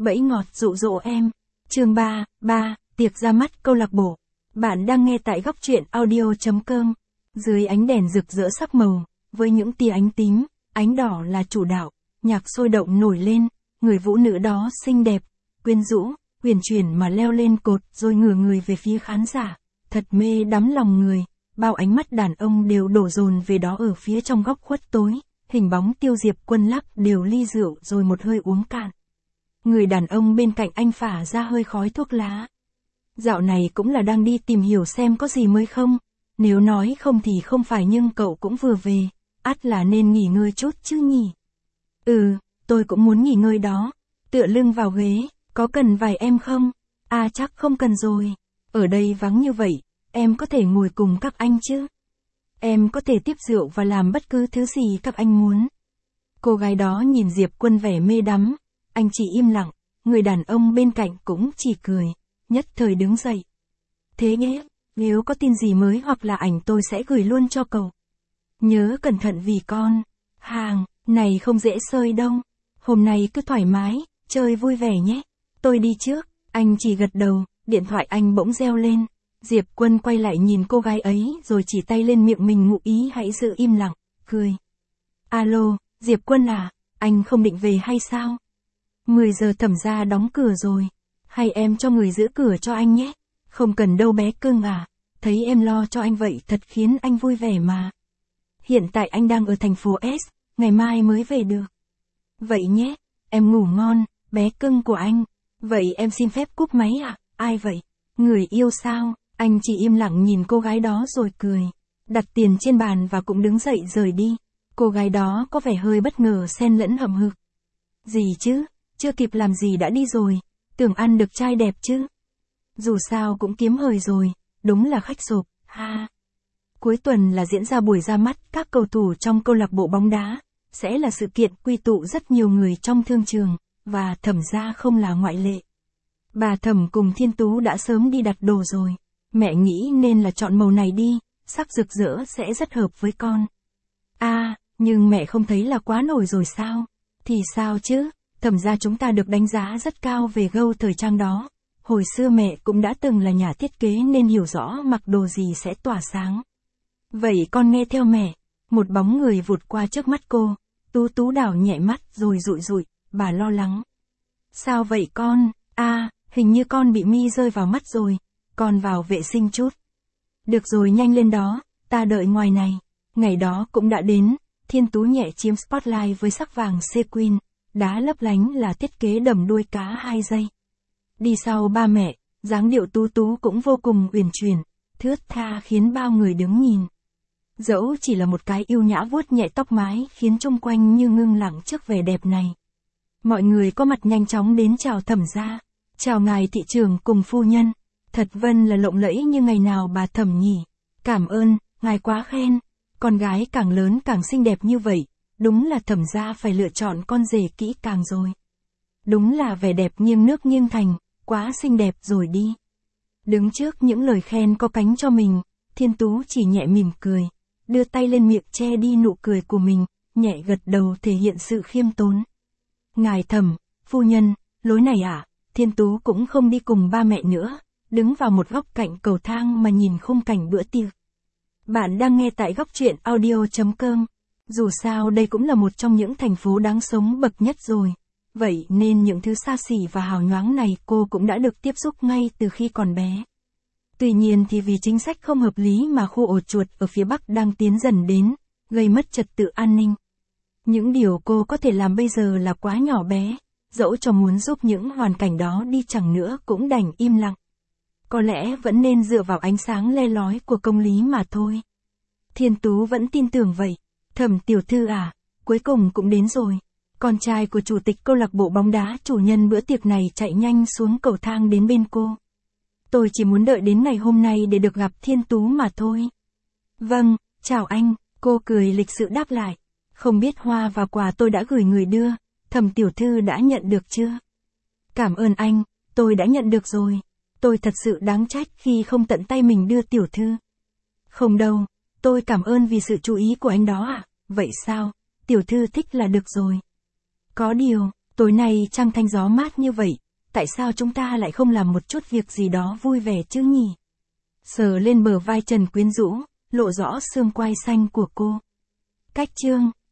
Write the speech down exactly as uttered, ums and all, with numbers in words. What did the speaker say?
Bẫy ngọt dụ dỗ em. Chương ba, ba, tiệc ra mắt câu lạc bộ. Bạn đang nghe tại góc truyện audio.com. Dưới ánh đèn rực rỡ sắc màu, với những tia ánh tím, ánh đỏ là chủ đạo, nhạc sôi động nổi lên, người vũ nữ đó xinh đẹp, quyến rũ, huyền chuyển mà leo lên cột rồi ngửa người về phía khán giả, thật mê đắm lòng người, bao ánh mắt đàn ông đều đổ dồn về đó ở phía trong góc khuất tối, hình bóng Tiêu Diệp Quân lắc đều ly rượu rồi một hơi uống cạn. Người đàn ông bên cạnh anh phả ra hơi khói thuốc lá. Dạo này cũng là đang đi tìm hiểu xem có gì mới không, nếu nói không thì không phải nhưng cậu cũng vừa về, ắt là nên nghỉ ngơi chút chứ nhỉ. Ừ, tôi cũng muốn nghỉ ngơi đó, tựa lưng vào ghế, có cần vài em không? À chắc không cần rồi, ở đây vắng như vậy, em có thể ngồi cùng các anh chứ? Em có thể tiếp rượu và làm bất cứ thứ gì các anh muốn. Cô gái đó nhìn Diệp Quân vẻ mê đắm, anh chỉ im lặng, người đàn ông bên cạnh cũng chỉ cười, nhất thời đứng dậy. Thế nhé, nếu có tin gì mới hoặc là ảnh tôi sẽ gửi luôn cho cậu. Nhớ cẩn thận vì con. Hàng, này không dễ sơi đâu. Hôm nay cứ thoải mái, chơi vui vẻ nhé. Tôi đi trước, anh chỉ gật đầu, điện thoại anh bỗng reo lên. Diệp Quân quay lại nhìn cô gái ấy rồi chỉ tay lên miệng mình ngụ ý hãy giữ im lặng, cười. Alo, Diệp Quân à, anh không định về hay sao? mười giờ Thẩm gia đóng cửa rồi. Hay em cho người giữ cửa cho anh nhé. Không cần đâu bé cưng à. Thấy em lo cho anh vậy thật khiến anh vui vẻ mà. Hiện tại anh đang ở thành phố S, ngày mai mới về được. Vậy nhé, em ngủ ngon, bé cưng của anh. Vậy em xin phép cúp máy à? Ai vậy? Người yêu sao? Anh chỉ im lặng nhìn cô gái đó rồi cười. Đặt tiền trên bàn và cũng đứng dậy rời đi. Cô gái đó có vẻ hơi bất ngờ xen lẫn hậm hực. Gì chứ? Chưa kịp làm gì đã đi rồi, tưởng ăn được trai đẹp chứ. Dù sao cũng kiếm hời rồi, đúng là khách sộp, ha. Cuối tuần là diễn ra buổi ra mắt các cầu thủ trong câu lạc bộ bóng đá, sẽ là sự kiện quy tụ rất nhiều người trong thương trường, và Thẩm gia không là ngoại lệ. Bà Thẩm cùng Thiên Tú đã sớm đi đặt đồ rồi, mẹ nghĩ nên là chọn màu này đi, sắc rực rỡ sẽ rất hợp với con. À, nhưng mẹ không thấy là quá nổi rồi sao? Thì sao chứ? Thẩm gia chúng ta được đánh giá rất cao về gâu thời trang đó. Hồi xưa mẹ cũng đã từng là nhà thiết kế nên hiểu rõ mặc đồ gì sẽ tỏa sáng. Vậy con nghe theo mẹ. Một bóng người vụt qua trước mắt cô. Tú Tú đảo nhẹ mắt rồi dụi dụi, bà lo lắng. Sao vậy con? À, hình như con bị mi rơi vào mắt rồi. Con vào vệ sinh chút. Được rồi nhanh lên đó, ta đợi ngoài này. Ngày đó cũng đã đến, Thiên Tú nhẹ chiếm spotlight với sắc vàng sequin. Đá lấp lánh là thiết kế đầm đuôi cá hai giây. Đi sau ba mẹ, dáng điệu Tú Tú cũng vô cùng uyển chuyển, thướt tha khiến bao người đứng nhìn. Dẫu chỉ là một cái yêu nhã vuốt nhẹ tóc mái khiến chung quanh như ngưng lặng trước vẻ đẹp này. Mọi người có mặt nhanh chóng đến chào Thẩm gia. Chào ngài thị trưởng cùng phu nhân. Thật vân là lộng lẫy như ngày nào bà Thẩm nhỉ. Cảm ơn, ngài quá khen. Con gái càng lớn càng xinh đẹp như vậy. Đúng là Thẩm gia phải lựa chọn con rể kỹ càng rồi. Đúng là vẻ đẹp nghiêng nước nghiêng thành, quá xinh đẹp rồi đi. Đứng trước những lời khen có cánh cho mình, Thiên Tú chỉ nhẹ mỉm cười, đưa tay lên miệng che đi nụ cười của mình, nhẹ gật đầu thể hiện sự khiêm tốn. Ngài Thẩm, phu nhân, lối này ạ, à? Thiên Tú cũng không đi cùng ba mẹ nữa, đứng vào một góc cạnh cầu thang mà nhìn khung cảnh bữa tiệc. Bạn đang nghe tại góc truyện audio.com. Dù sao đây cũng là một trong những thành phố đáng sống bậc nhất rồi. Vậy nên những thứ xa xỉ và hào nhoáng này cô cũng đã được tiếp xúc ngay từ khi còn bé. Tuy nhiên thì vì chính sách không hợp lý mà khu ổ chuột ở phía Bắc đang tiến dần đến, gây mất trật tự an ninh. Những điều cô có thể làm bây giờ là quá nhỏ bé, dẫu cho muốn giúp những hoàn cảnh đó đi chẳng nữa cũng đành im lặng. Có lẽ vẫn nên dựa vào ánh sáng le lói của công lý mà thôi. Thiên Tú vẫn tin tưởng vậy. Thẩm tiểu thư à, cuối cùng cũng đến rồi. Con trai của chủ tịch câu lạc bộ bóng đá chủ nhân bữa tiệc này chạy nhanh xuống cầu thang đến bên cô. Tôi chỉ muốn đợi đến ngày hôm nay để được gặp Thiên Tú mà thôi. Vâng, chào anh, cô cười lịch sự đáp lại. Không biết hoa và quà tôi đã gửi người đưa, Thẩm tiểu thư đã nhận được chưa? Cảm ơn anh, tôi đã nhận được rồi. Tôi thật sự đáng trách khi không tận tay mình đưa tiểu thư. Không đâu. Tôi cảm ơn vì sự chú ý của anh đó ạ. À? Vậy sao? Tiểu thư thích là được rồi. Có điều, Tối nay trăng thanh gió mát như vậy, tại sao chúng ta lại không làm một chút việc gì đó vui vẻ chứ nhỉ? Sờ lên bờ vai Trần quyến rũ, lộ rõ xương quai xanh của cô. Cách chương